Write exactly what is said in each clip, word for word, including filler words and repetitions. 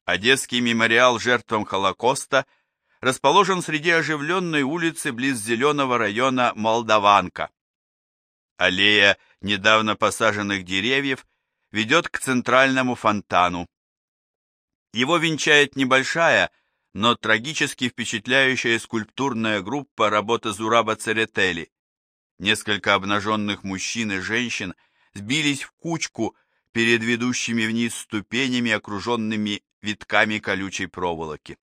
Одесский мемориал жертвам Холокоста расположен среди оживленной улицы близ зеленого района Молдаванка. Аллея недавно посаженных деревьев ведет к центральному фонтану. Его венчает небольшая, но трагически впечатляющая скульптурная группа работы Зураба Церетели. Несколько обнаженных мужчин и женщин сбились в кучку перед ведущими вниз ступенями, окруженными витками колючей проволоки.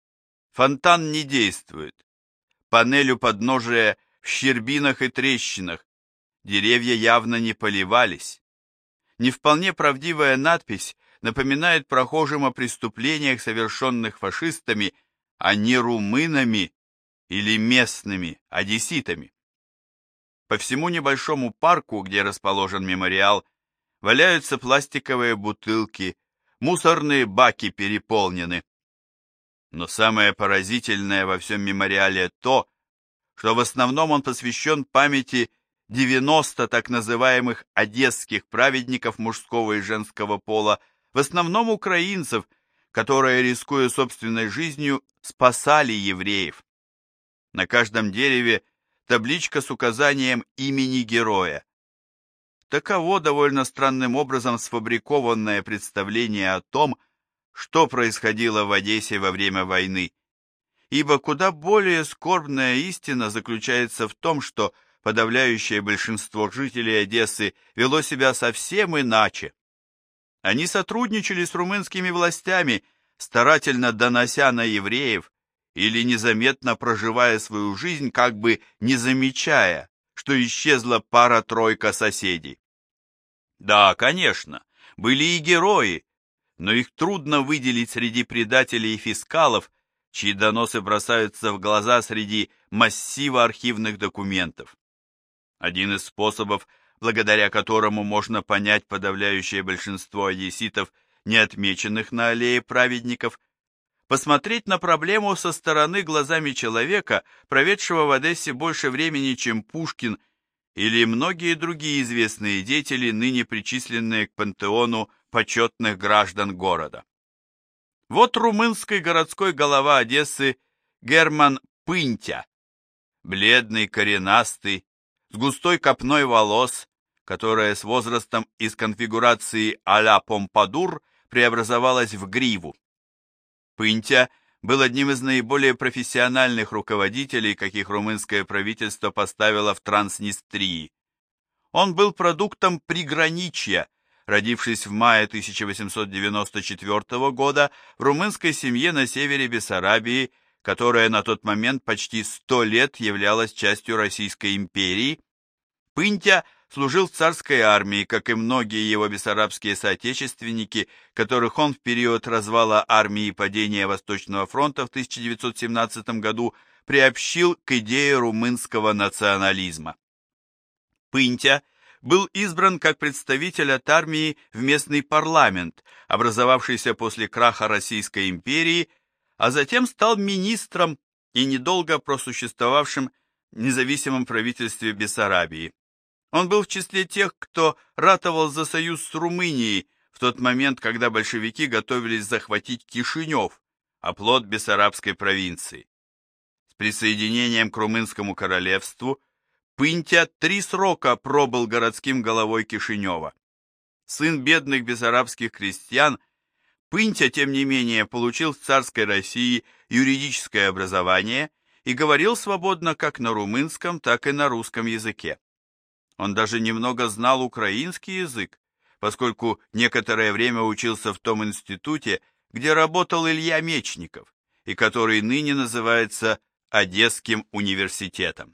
Фонтан не действует. Панель у подножия в щербинах и трещинах. Деревья явно не поливались. Не вполне правдивая надпись напоминает прохожим о преступлениях, совершенных фашистами, а не румынами или местными одесситами. По всему небольшому парку, где расположен мемориал, валяются пластиковые бутылки, мусорные баки переполнены. Но самое поразительное во всем мемориале то, что в основном он посвящен памяти девяноста так называемых одесских праведников мужского и женского пола, в основном украинцев, которые, рискуя собственной жизнью, спасали евреев. На каждом дереве табличка с указанием имени героя. Таково довольно странным образом сфабрикованное представление о том, что происходило в Одессе во время войны. Ибо куда более скорбная истина заключается в том, что подавляющее большинство жителей Одессы вело себя совсем иначе. Они сотрудничали с румынскими властями, старательно донося на евреев или незаметно проживая свою жизнь, как бы не замечая, что исчезла пара-тройка соседей. Да, конечно, были и герои, но их трудно выделить среди предателей и фискалов, чьи доносы бросаются в глаза среди массива архивных документов. Один из способов, благодаря которому можно понять подавляющее большинство одесситов, не отмеченных на аллее праведников, посмотреть на проблему со стороны глазами человека, проведшего в Одессе больше времени, чем Пушкин или многие другие известные деятели, ныне причисленные к пантеону почетных граждан города. Вот румынский городской голова Одессы Герман Пынтя, бледный, коренастый, с густой копной волос, которая с возрастом из конфигурации а-ля Помпадур преобразовалась в гриву. Пынтя был одним из наиболее профессиональных руководителей, каких румынское правительство поставило в Транснистрии. Он был продуктом приграничья, родившись в мае тысяча восемьсот девяносто четвёртого года в румынской семье на севере Бессарабии, которая на тот момент почти сто лет являлась частью Российской империи. Пынтя служил в царской армии, как и многие его бессарабские соотечественники, которых он в период развала армии и падения Восточного фронта в тысяча девятьсот семнадцатом году приобщил к идее румынского национализма. Пынтя был избран как представитель от армии в местный парламент, образовавшийся после краха Российской империи, а затем стал министром и недолго просуществовавшим в независимом правительстве Бессарабии. Он был в числе тех, кто ратовал за союз с Румынией в тот момент, когда большевики готовились захватить Кишинев, оплот Бессарабской провинции. С присоединением к Румынскому королевству Пынтя три срока пробыл городским головой Кишинева. Сын бедных бессарабских крестьян, Пынтя, тем не менее, получил в царской России юридическое образование и говорил свободно как на румынском, так и на русском языке. Он даже немного знал украинский язык, поскольку некоторое время учился в том институте, где работал Илья Мечников, и который ныне называется Одесским университетом.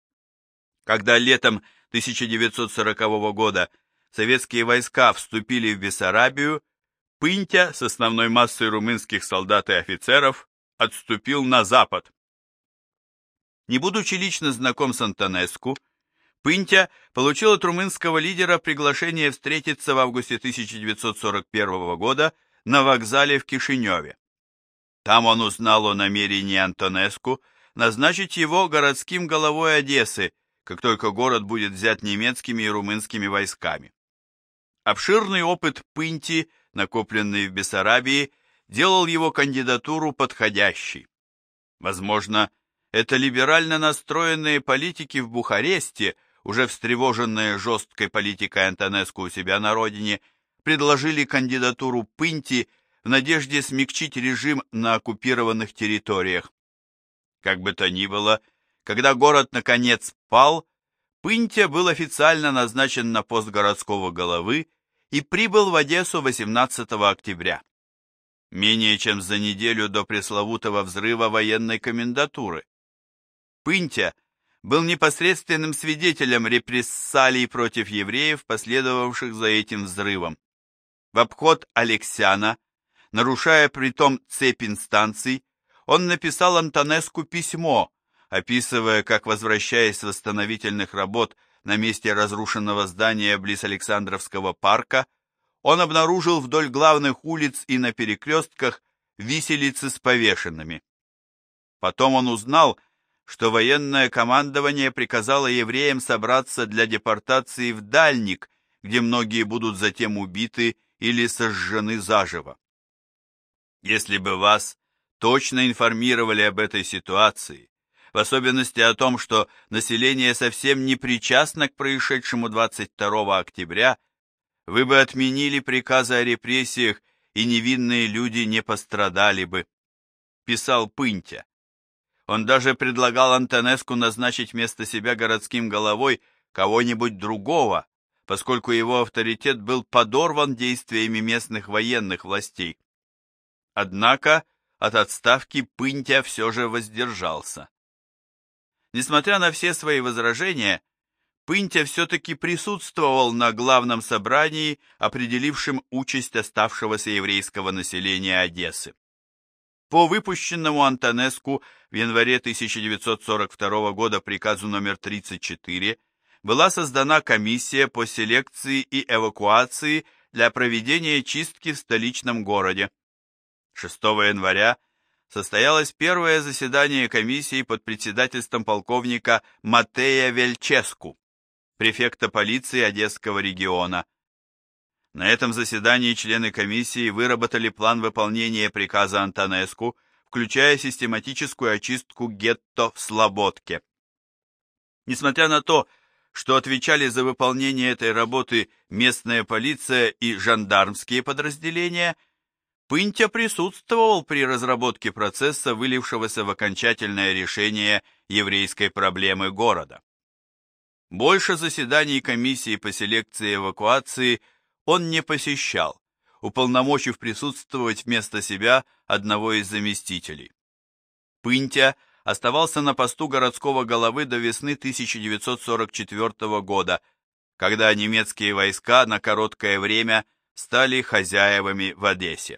Когда летом тысяча девятьсот сорокового года советские войска вступили в Бессарабию, Пынтя с основной массой румынских солдат и офицеров отступил на запад. Не будучи лично знаком с Антонеску, Пынтя получил от румынского лидера приглашение встретиться в августе тысяча девятьсот сорок первого года на вокзале в Кишиневе. Там он узнал о намерении Антонеску назначить его городским головой Одессы, как только город будет взят немецкими и румынскими войсками. Обширный опыт Пынти, накопленный в Бессарабии, делал его кандидатуру подходящей. Возможно, это либерально настроенные политики в Бухаресте, уже встревоженные жесткой политикой Антонеску у себя на родине, предложили кандидатуру Пынти в надежде смягчить режим на оккупированных территориях. Как бы то ни было, когда город наконец пал, Пынтя был официально назначен на пост городского головы и прибыл в Одессу восемнадцатого октября. Менее чем за неделю до пресловутого взрыва военной комендатуры. Пынтя был непосредственным свидетелем репрессалий против евреев, последовавших за этим взрывом. В обход Алексяна, нарушая притом цепь инстанций, он написал Антонеску письмо, описывая, как, возвращаясь с восстановительных работ на месте разрушенного здания близ Александровского парка, он обнаружил вдоль главных улиц и на перекрестках виселицы с повешенными. Потом он узнал, что военное командование приказало евреям собраться для депортации в Дальник, где многие будут затем убиты или сожжены заживо. Если бы вас точно информировали об этой ситуации, в особенности о том, что население совсем не причастно к происшедшему двадцать второго октября, вы бы отменили приказы о репрессиях, и невинные люди не пострадали бы, писал Пынтя. Он даже предлагал Антонеску назначить вместо себя городским головой кого-нибудь другого, поскольку его авторитет был подорван действиями местных военных властей. Однако от отставки Пынтя все же воздержался. Несмотря на все свои возражения, Пынтя все-таки присутствовал на главном собрании, определившем участь оставшегося еврейского населения Одессы. По выпущенному Антонеску в январе тысяча девятьсот сорок второго года приказу номер тридцать четыре была создана комиссия по селекции и эвакуации для проведения чистки в столичном городе. шестого января состоялось первое заседание комиссии под председательством полковника Матея Вельческу, префекта полиции Одесского региона. На этом заседании члены комиссии выработали план выполнения приказа Антонеску, включая систематическую очистку гетто в Слободке. Несмотря на то, что отвечали за выполнение этой работы местная полиция и жандармские подразделения, Пынтя присутствовал при разработке процесса, вылившегося в окончательное решение еврейской проблемы города. Больше заседаний комиссии по селекции и эвакуации он не посещал, уполномочив присутствовать вместо себя одного из заместителей. Пынтя оставался на посту городского головы до весны тысяча девятьсот сорок четвертого года, когда немецкие войска на короткое время стали хозяевами в Одессе.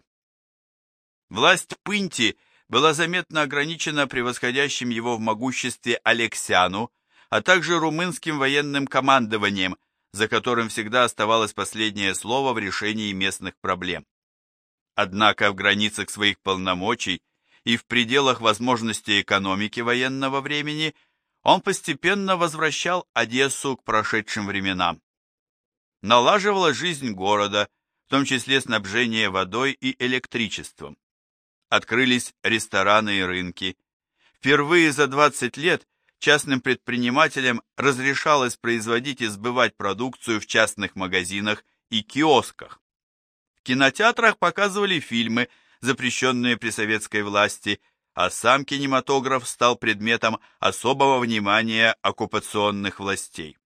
Власть Пынти была заметно ограничена превосходящим его в могуществе Алексяну, а также румынским военным командованием, за которым всегда оставалось последнее слово в решении местных проблем. Однако в границах своих полномочий и в пределах возможностей экономики военного времени он постепенно возвращал Одессу к прошедшим временам. Налаживалась жизнь города, в том числе снабжение водой и электричеством. Открылись рестораны и рынки. Впервые за двадцать лет частным предпринимателям разрешалось производить и сбывать продукцию в частных магазинах и киосках. В кинотеатрах показывали фильмы, запрещенные при советской власти, а сам кинематограф стал предметом особого внимания оккупационных властей.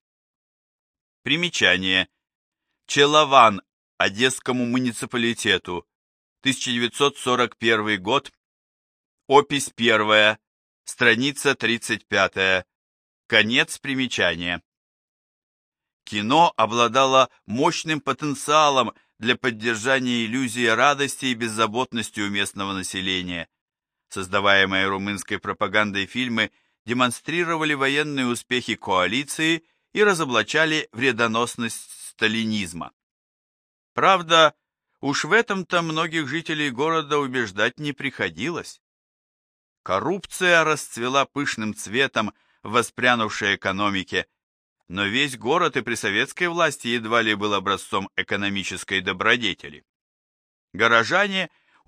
Примечание. Челован Одесскому муниципалитету, тысяча девятьсот сорок первый год, опись первая, страница тридцать пятая, конец примечания. Кино обладало мощным потенциалом для поддержания иллюзии радости и беззаботности у местного населения. Создаваемые румынской пропагандой фильмы демонстрировали военные успехи коалиции и разоблачали вредоносность сталинизма. Правда, уж в этом-то многих жителей города убеждать не приходилось. Коррупция расцвела пышным цветом в воспрянувшей экономике, но весь город и при советской власти едва ли был образцом экономической добродетели. Горожане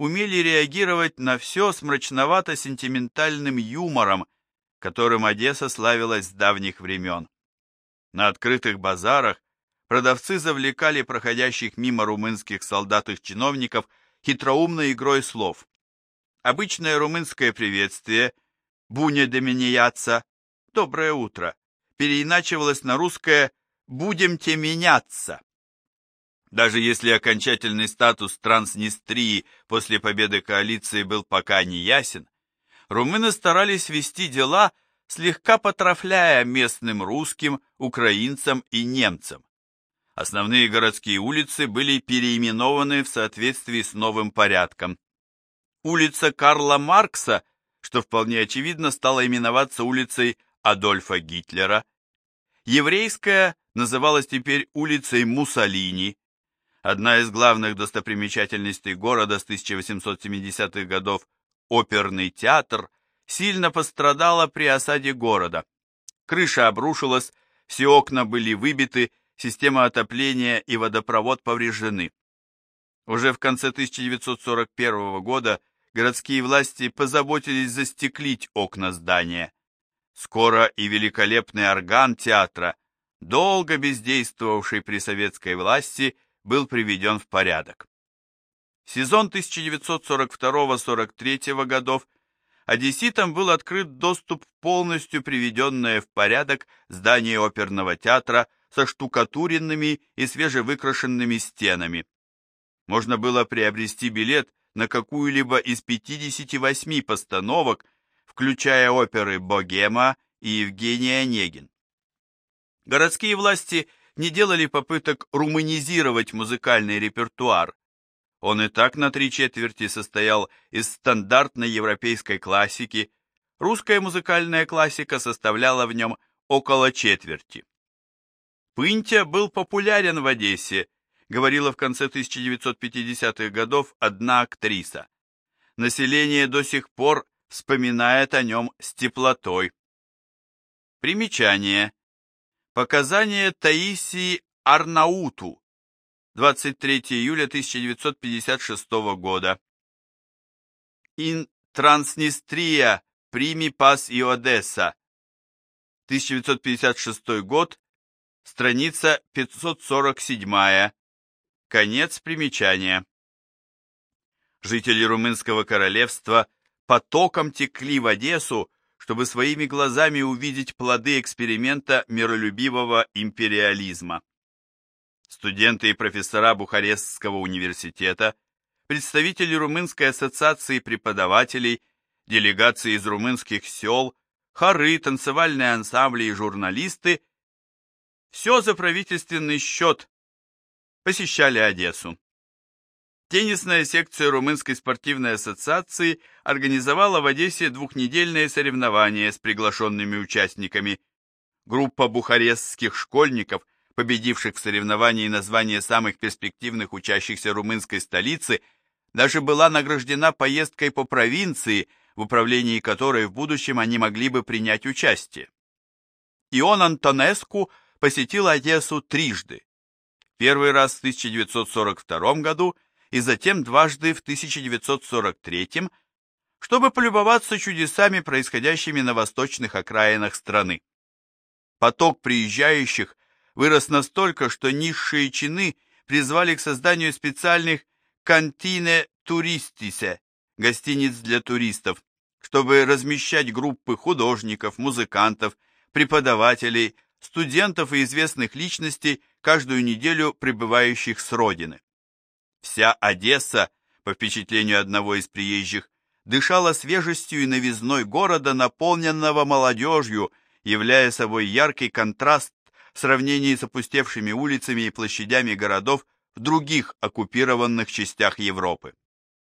умели реагировать на все с мрачновато-сентиментальным юмором, которым Одесса славилась с давних времен. На открытых базарах продавцы завлекали проходящих мимо румынских солдат и чиновников хитроумной игрой слов. Обычное румынское приветствие «Буне деменияться» «Доброе утро» переиначивалось на русское «Будемте меняться». Даже если окончательный статус Транснистрии после победы коалиции был пока не ясен, румыны старались вести дела, слегка потрафляя местным русским, украинцам и немцам. Основные городские улицы были переименованы в соответствии с новым порядком. Улица Карла Маркса, что вполне очевидно, стала именоваться улицей Адольфа Гитлера. Еврейская называлась теперь улицей Муссолини. Одна из главных достопримечательностей города с тысяча восемьсот семидесятых годов, оперный театр, сильно пострадала при осаде города. Крыша обрушилась, все окна были выбиты, система отопления и водопровод повреждены. Уже в конце тысяча девятьсот сорок первого года городские власти позаботились застеклить окна здания. Скоро и великолепный орган театра, долго бездействовавший при советской власти, был приведен в порядок. В сезон тысяча девятьсот сорок второго — сорок третьего годов одесситам был открыт доступ в полностью приведенное в порядок здание оперного театра со штукатуренными и свежевыкрашенными стенами. Можно было приобрести билет на какую-либо из пятидесяти восьми постановок, включая оперы «Богема» и «Евгений Онегин». Городские власти не делали попыток румынизировать музыкальный репертуар. Он и так на три четверти состоял из стандартной европейской классики, русская музыкальная классика составляла в нем около четверти. Пынтя был популярен в Одессе, говорила в конце тысяча девятьсот пятидесятых годов одна актриса. Население до сих пор вспоминает о нем с теплотой. Примечание. Показания Таисии Арнауту. двадцать третьего июля тысяча девятьсот пятьдесят шестого года. In Transnistria primi pas и Одесса. тысяча девятьсот пятьдесят шестой год. Страница пятьсот сорок семь. Конец примечания. Жители Румынского королевства потоком текли в Одессу, чтобы своими глазами увидеть плоды эксперимента миролюбивого империализма. Студенты и профессора Бухарестского университета, представители Румынской ассоциации преподавателей, делегации из румынских сел, хоры, танцевальные ансамбли и журналисты – все за правительственный счет посещали Одессу. Теннисная секция Румынской спортивной ассоциации организовала в Одессе двухнедельные соревнования с приглашенными участниками. Группа бухарестских школьников, победивших в соревновании на звание самых перспективных учащихся румынской столицы, даже была награждена поездкой по провинции, в управлении которой в будущем они могли бы принять участие. Ион Антонеску посетил Одессу трижды. Первый раз в тысяча девятьсот сорок втором году и затем дважды в тысяча девятьсот сорок третьем, чтобы полюбоваться чудесами, происходящими на восточных окраинах страны. Поток приезжающих вырос настолько, что низшие чины призвали к созданию специальных «кантине туристисе» – гостиниц для туристов, чтобы размещать группы художников, музыкантов, преподавателей, студентов и известных личностей, каждую неделю прибывающих с родины. Вся Одесса, по впечатлению одного из приезжих, дышала свежестью и новизной города, наполненного молодежью, являя собой яркий контраст в сравнении с опустевшими улицами и площадями городов в других оккупированных частях Европы.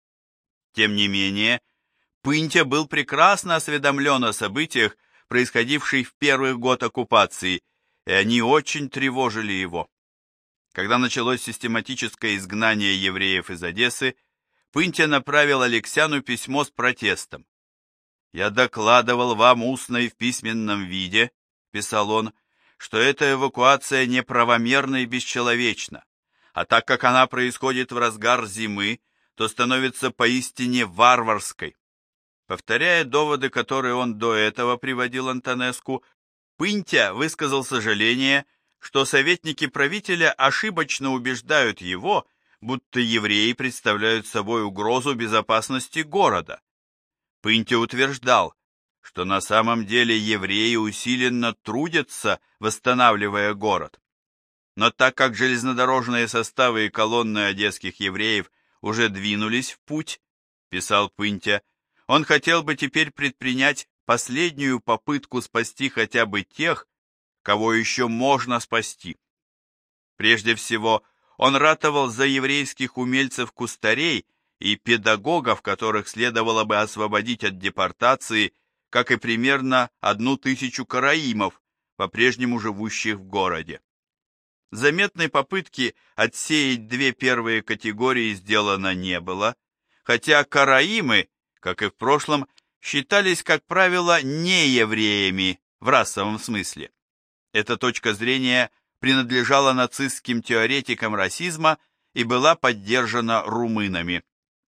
Тем не менее, Пынтя был прекрасно осведомлен о событиях, происходивших в первый год оккупации, и они очень тревожили его. Когда началось систематическое изгнание евреев из Одессы, Пынтя направил Алексяну письмо с протестом. «Я докладывал вам устно и в письменном виде», — писал он, «что эта эвакуация неправомерна и бесчеловечна, а так как она происходит в разгар зимы, то становится поистине варварской. Повторяя доводы, которые он до этого приводил Антонеску, Пынтя высказал сожаление, что советники правителя ошибочно убеждают его, будто евреи представляют собой угрозу безопасности города. Пынтя утверждал, что на самом деле евреи усиленно трудятся, восстанавливая город. Но так как железнодорожные составы и колонны одесских евреев уже двинулись в путь, писал Пынтя, он хотел бы теперь предпринять последнюю попытку спасти хотя бы тех, кого еще можно спасти. Прежде всего, он ратовал за еврейских умельцев-кустарей и педагогов, которых следовало бы освободить от депортации, как и примерно одну тысячу караимов, по-прежнему живущих в городе. Заметной попытки отсеять две первые категории сделано не было, хотя караимы, как и в прошлом, считались, как правило, не евреями в расовом смысле. Эта точка зрения принадлежала нацистским теоретикам расизма и была поддержана румынами.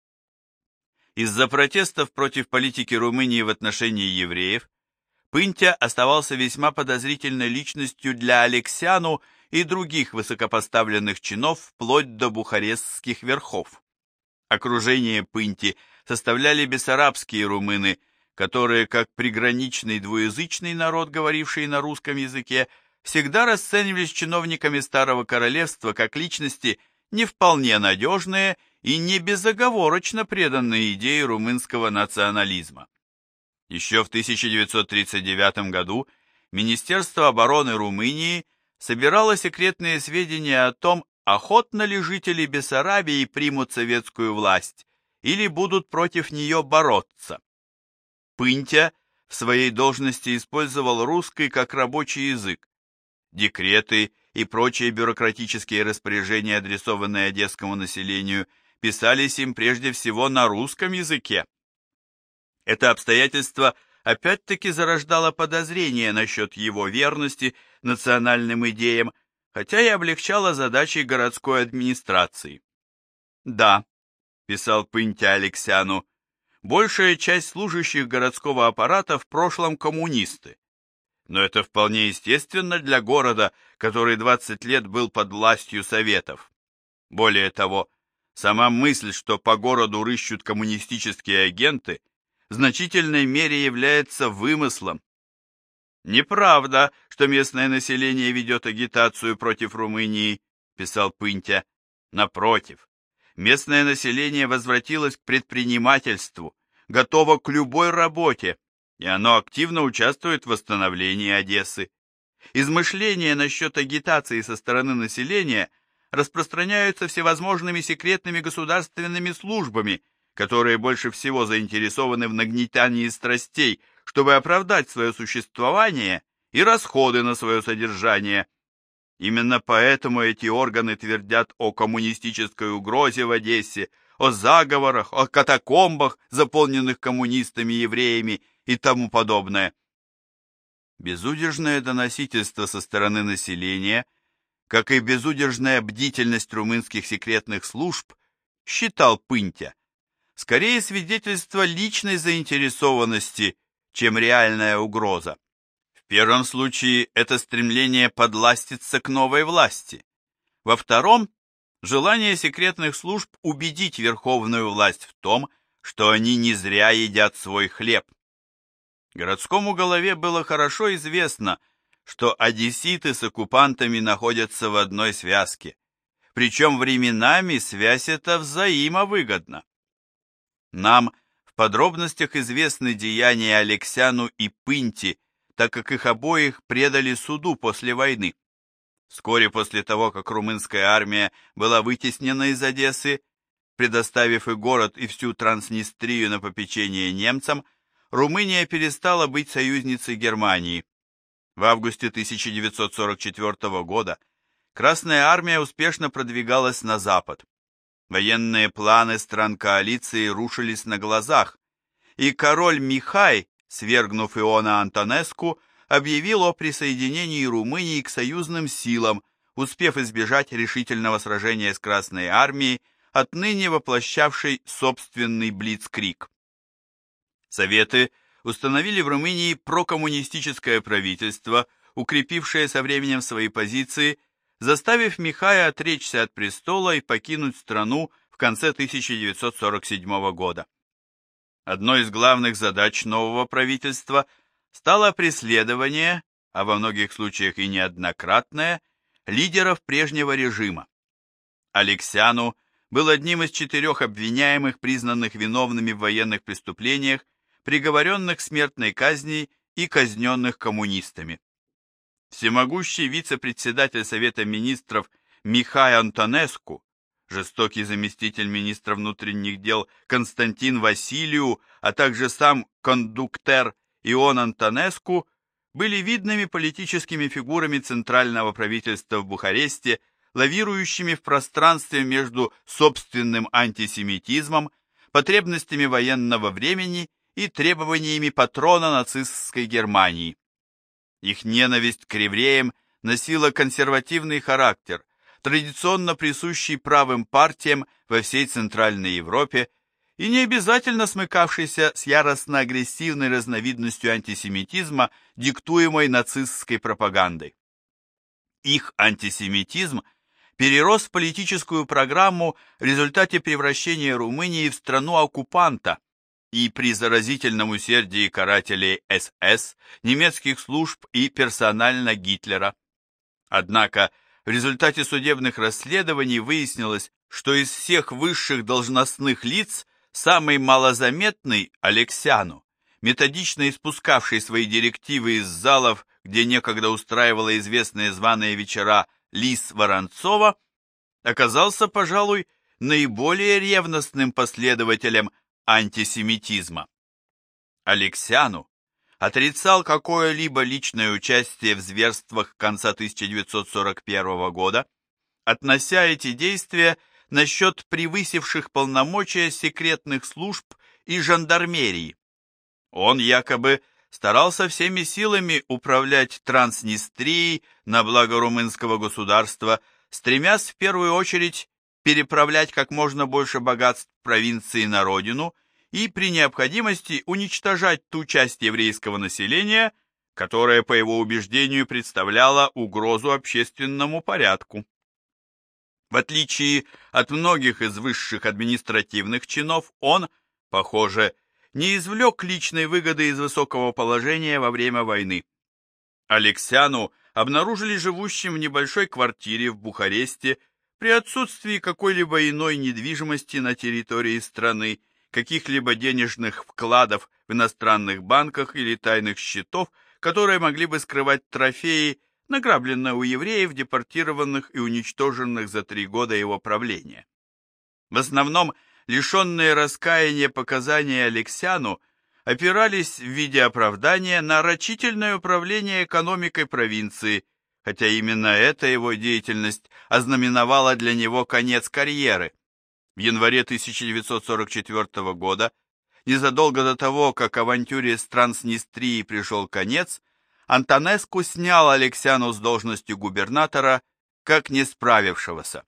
Из-за протестов против политики Румынии в отношении евреев Пынтя оставался весьма подозрительной личностью для Алексяну и других высокопоставленных чинов вплоть до бухарестских верхов. Окружение Пынти составляли бессарабские румыны, которые, как приграничный двуязычный народ, говоривший на русском языке, всегда расценивались чиновниками Старого Королевства как личности не вполне надежные и не безоговорочно преданные идее румынского национализма. Еще в тысяча девятьсот тридцать девятом году Министерство обороны Румынии собирало секретные сведения о том, охотно ли жители Бессарабии примут советскую власть или будут против нее бороться. Пынтя в своей должности использовал русский как рабочий язык. Декреты и прочие бюрократические распоряжения, адресованные одесскому населению, писались им прежде всего на русском языке. Это обстоятельство опять-таки зарождало подозрения насчет его верности национальным идеям, хотя и облегчало задачи городской администрации. «Да», — писал Пынтя Алексяну, — «большая часть служащих городского аппарата в прошлом коммунисты. Но это вполне естественно для города, который двадцать лет был под властью советов. Более того, сама мысль, что по городу рыщут коммунистические агенты, в значительной мере является вымыслом. Неправда, что местное население ведет агитацию против Румынии», — писал Пынтя. «Напротив, местное население возвратилось к предпринимательству, готово к любой работе, и оно активно участвует в восстановлении Одессы. Измышления насчет агитации со стороны населения распространяются всевозможными секретными государственными службами, которые больше всего заинтересованы в нагнетании страстей, чтобы оправдать свое существование и расходы на свое содержание. Именно поэтому эти органы твердят о коммунистической угрозе в Одессе, о заговорах, о катакомбах, заполненных коммунистами, евреями и тому подобное. Безудержное доносительство со стороны населения, как и безудержная бдительность румынских секретных служб, считал Пынтя, скорее свидетельство личной заинтересованности, чем реальная угроза. В первом случае это стремление подластиться к новой власти. Во втором – желание секретных служб убедить верховную власть в том, что они не зря едят свой хлеб. Городскому голове было хорошо известно, что одесситы с оккупантами находятся в одной связке, причем временами связь эта взаимовыгодна. Нам в подробностях известны деяния Алексяну и Пынти, так как их обоих предали суду после войны. Вскоре после того, как румынская армия была вытеснена из Одессы, предоставив и город, и всю Транснистрию на попечение немцам, Румыния перестала быть союзницей Германии. В августе тысяча девятьсот сорок четвёртого года Красная армия успешно продвигалась на запад. Военные планы стран коалиции рушились на глазах, и король Михай, свергнув Иоанна Антонеску, объявил о присоединении Румынии к союзным силам, успев избежать решительного сражения с Красной армией, отныне воплощавшей собственный блицкриг. Советы установили в Румынии прокоммунистическое правительство, укрепившее со временем свои позиции, заставив Михая отречься от престола и покинуть страну в конце тысяча девятьсот сорок седьмого года. Одной из главных задач нового правительства стало преследование, а во многих случаях и неоднократное, лидеров прежнего режима. Алексяну был одним из четырех обвиняемых, признанных виновными в военных преступлениях, приговоренных к смертной казни и казненных коммунистами. Всемогущий вице-председатель Совета министров Михай Антонеску, жестокий заместитель министра внутренних дел Константин Василию, а также сам кондуктер Ион Антонеску были видными политическими фигурами центрального правительства в Бухаресте, лавирующими в пространстве между собственным антисемитизмом, потребностями военного времени и требованиями патрона нацистской Германии. Их ненависть к евреям носила консервативный характер, традиционно присущий правым партиям во всей Центральной Европе и не обязательно смыкавшийся с яростно-агрессивной разновидностью антисемитизма, диктуемой нацистской пропагандой. Их антисемитизм перерос в политическую программу в результате превращения Румынии в страну-оккупанта и при заразительном усердии карателей эс эс, немецких служб и персонально Гитлера. Однако в результате судебных расследований выяснилось, что из всех высших должностных лиц самый малозаметный Алексяну, методично испускавший свои директивы из залов, где некогда устраивала известные званые вечера Лис Воронцова, оказался, пожалуй, наиболее ревностным последователем антисемитизма. Алексяну отрицал какое-либо личное участие в зверствах конца тысяча девятьсот сорок первого года, относя эти действия на счет превысивших полномочия секретных служб и жандармерии. Он якобы старался всеми силами управлять Транснистрией на благо румынского государства, стремясь в первую очередь переправлять как можно больше богатств провинции на родину и при необходимости уничтожать ту часть еврейского населения, которая, по его убеждению, представляла угрозу общественному порядку. В отличие от многих из высших административных чинов, он, похоже, не извлек личной выгоды из высокого положения во время войны. Алексяну обнаружили живущим в небольшой квартире в Бухаресте при отсутствии какой-либо иной недвижимости на территории страны, каких-либо денежных вкладов в иностранных банках или тайных счетов, которые могли бы скрывать трофеи, награбленные у евреев, депортированных и уничтоженных за три года его правления. В основном, лишенные раскаяния показания Алексяну опирались в виде оправдания на рачительное управление экономикой провинции, хотя именно эта его деятельность ознаменовала для него конец карьеры. В январе тысяча девятьсот сорок четвёртого года, незадолго до того, как авантюре с Транснистрией пришел конец, Антонеску снял Алексяну с должности губернатора, как не справившегося.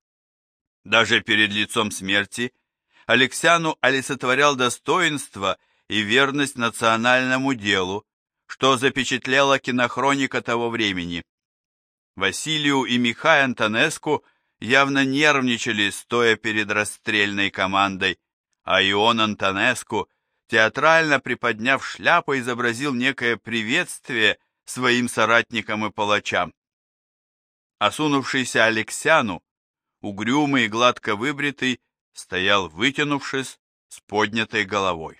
Даже перед лицом смерти Алексяну олицетворял достоинство и верность национальному делу, что запечатлела кинохроника того времени. Василию и Михай Антонеску явно нервничали, стоя перед расстрельной командой, а Ион Антонеску, театрально приподняв шляпу, изобразил некое приветствие своим соратникам и палачам. Осунувшийся Алексяну, угрюмый и гладко выбритый, стоял, вытянувшись, с поднятой головой.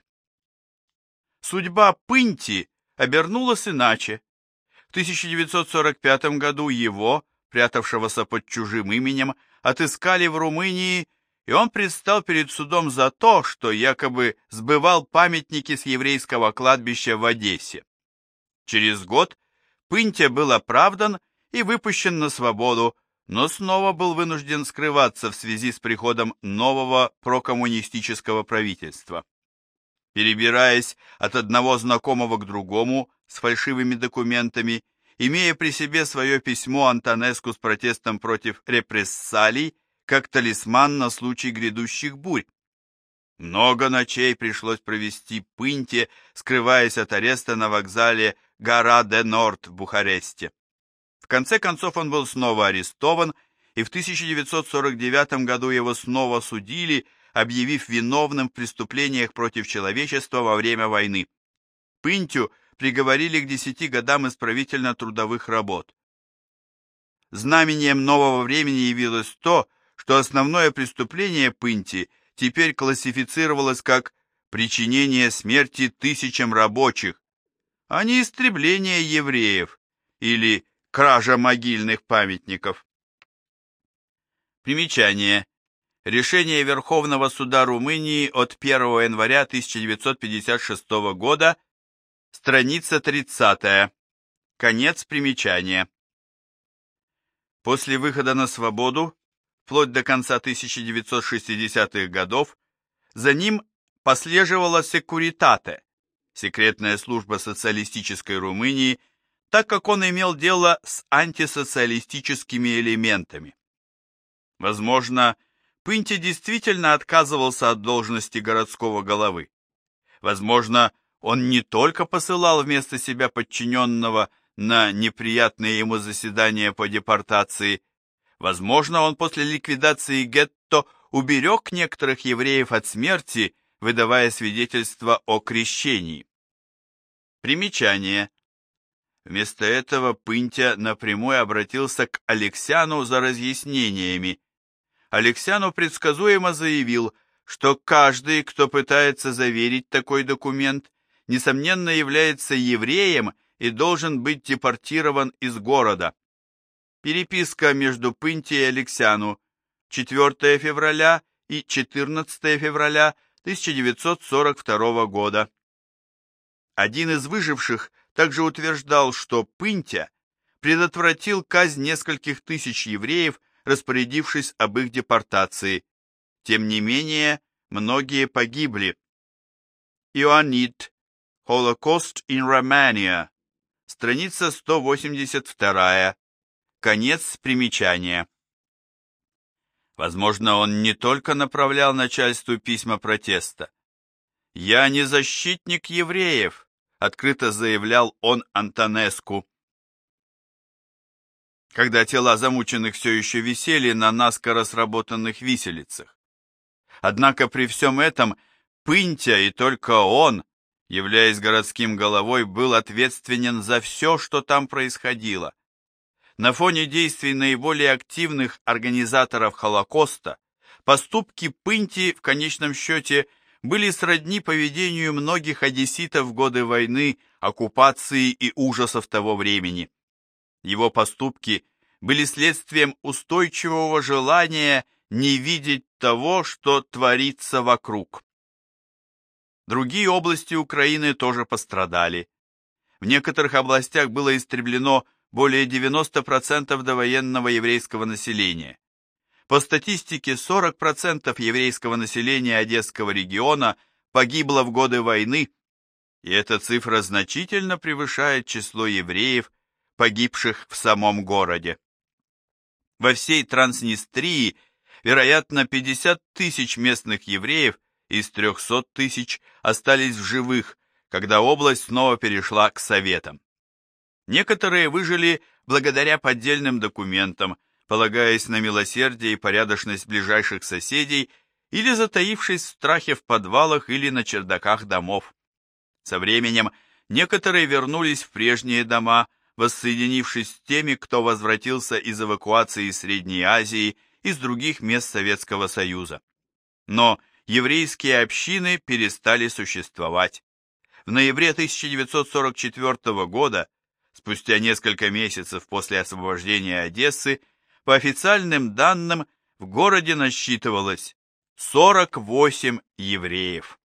Судьба Пынти обернулась иначе. В тысяча девятьсот сорок пятом году его, прятавшегося под чужим именем, отыскали в Румынии, и он предстал перед судом за то, что якобы сбывал памятники с еврейского кладбища в Одессе. Через год Пынтя был оправдан и выпущен на свободу, но снова был вынужден скрываться в связи с приходом нового прокоммунистического правительства. Перебираясь от одного знакомого к другому с фальшивыми документами, имея при себе свое письмо Антонеску с протестом против репрессалий, как талисман на случай грядущих бурь. Много ночей пришлось провести Пынте, скрываясь от ареста на вокзале Гара-де-Норд в Бухаресте. В конце концов он был снова арестован, и в тысяча девятьсот сорок девятом году его снова судили, объявив виновным в преступлениях против человечества во время войны. Пынтю приговорили к десяти годам исправительно-трудовых работ. Знамением нового времени явилось то, что основное преступление Пынти теперь классифицировалось как причинение смерти тысячам рабочих, а не истребление евреев или кража могильных памятников. Примечание. Решение Верховного суда Румынии от первого января тысяча девятьсот пятьдесят шестого года, страница тридцатая. Конец примечания. После выхода на свободу, вплоть до конца тысяча девятьсот шестидесятых годов, за ним последовала Секуритате, секретная служба социалистической Румынии, так как он имел дело с антисоциалистическими элементами. Возможно, Пынти действительно отказывался от должности городского головы. Возможно, он не только посылал вместо себя подчиненного на неприятные ему заседания по депортации. Возможно, он после ликвидации гетто уберег некоторых евреев от смерти, выдавая свидетельство о крещении. Примечание. Вместо этого Пынтя напрямую обратился к Алексяну за разъяснениями. Алексяну предсказуемо заявил, что каждый, кто пытается заверить такой документ, несомненно является евреем и должен быть депортирован из города. Переписка между Пынти и Алексяну, четвёртого февраля и четырнадцатого февраля тысяча девятьсот сорок второго года. Один из выживших также утверждал, что Пынтя предотвратил казнь нескольких тысяч евреев, распорядившись об их депортации. Тем не менее, многие погибли. Ионид. Holocaust in Romania. Страница сто восемьдесят вторая. Конец примечания. Возможно, он не только направлял начальству письма протеста. «Я не защитник евреев», — открыто заявлял он Антонеску. Когда тела замученных все еще висели на наскоро сработанных виселицах. Однако при всем этом Пынтя и только он, являясь городским головой, был ответственен за все, что там происходило. На фоне действий наиболее активных организаторов Холокоста поступки Пынти в конечном счете были сродни поведению многих одесситов в годы войны, оккупации и ужасов того времени. Его поступки были следствием устойчивого желания не видеть того, что творится вокруг. Другие области Украины тоже пострадали. В некоторых областях было истреблено более девяноста процентов довоенного еврейского населения. По статистике, сорок процентов еврейского населения Одесского региона погибло в годы войны, и эта цифра значительно превышает число евреев, погибших в самом городе. Во всей Транснистрии, вероятно, пятьдесят тысяч местных евреев из трехсот тысяч остались в живых, когда область снова перешла к советам. Некоторые выжили благодаря поддельным документам, полагаясь на милосердие и порядочность ближайших соседей или затаившись в страхе в подвалах или на чердаках домов. Со временем некоторые вернулись в прежние дома, воссоединившись с теми, кто возвратился из эвакуации из Средней Азии и из других мест Советского Союза. Но еврейские общины перестали существовать. В ноябре тысяча девятьсот сорок четвёртого года, спустя несколько месяцев после освобождения Одессы, по официальным данным в городе насчитывалось сорок восемь евреев.